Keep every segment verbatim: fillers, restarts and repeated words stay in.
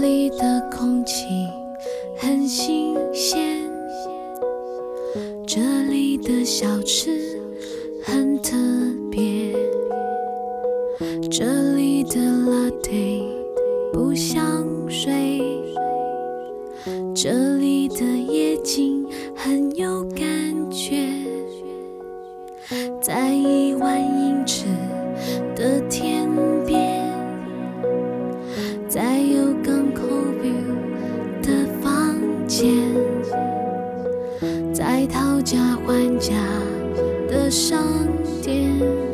里的空气很新鲜，这里的小吃很特别，这里的 latte 不像水，这里的夜景很有感觉，在一万英尺的天边，在有港口 view 的房间，在讨价还价的商店，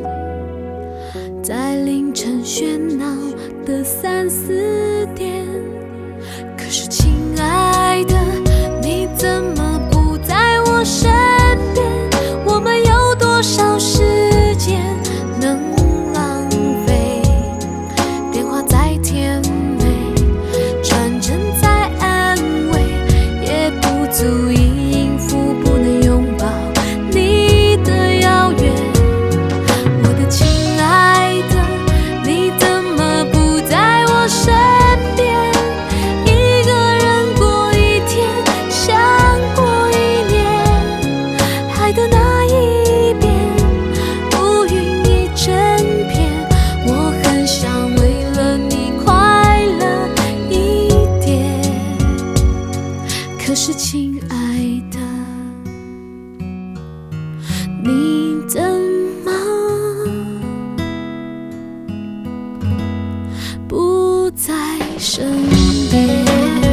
在凌晨喧闹的三四点。可是亲爱的，你怎么不在我身边？我们有多少时间能浪费？电话再甜美，传真再安慰，也不足以应付不能拥抱你的遥远。我的亲爱的，你怎么不在我身边？一个人过一天，像过一年，海的那一边，乌云一整片。我很想为了你快乐一点，可是亲爱的，你怎么不在身边？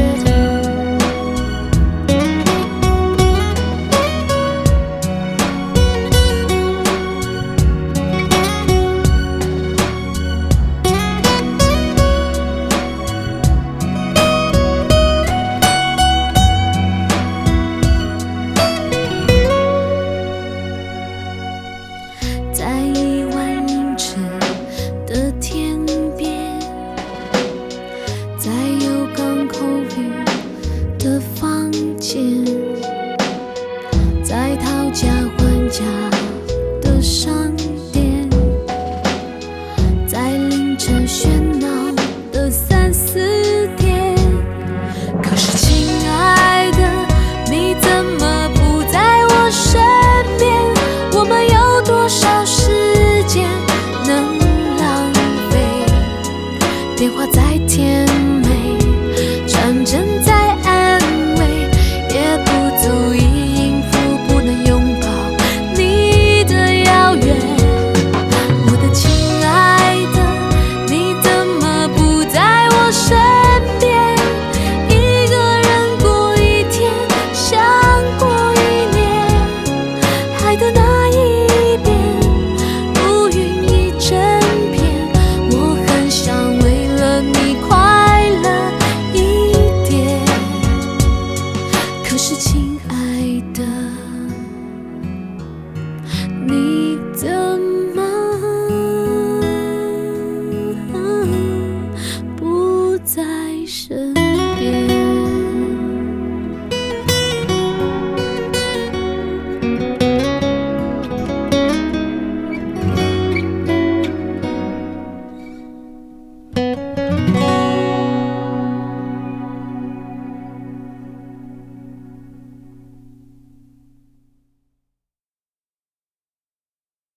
在一万英尺的天边，在有港口 view 的房间，在讨价还价的商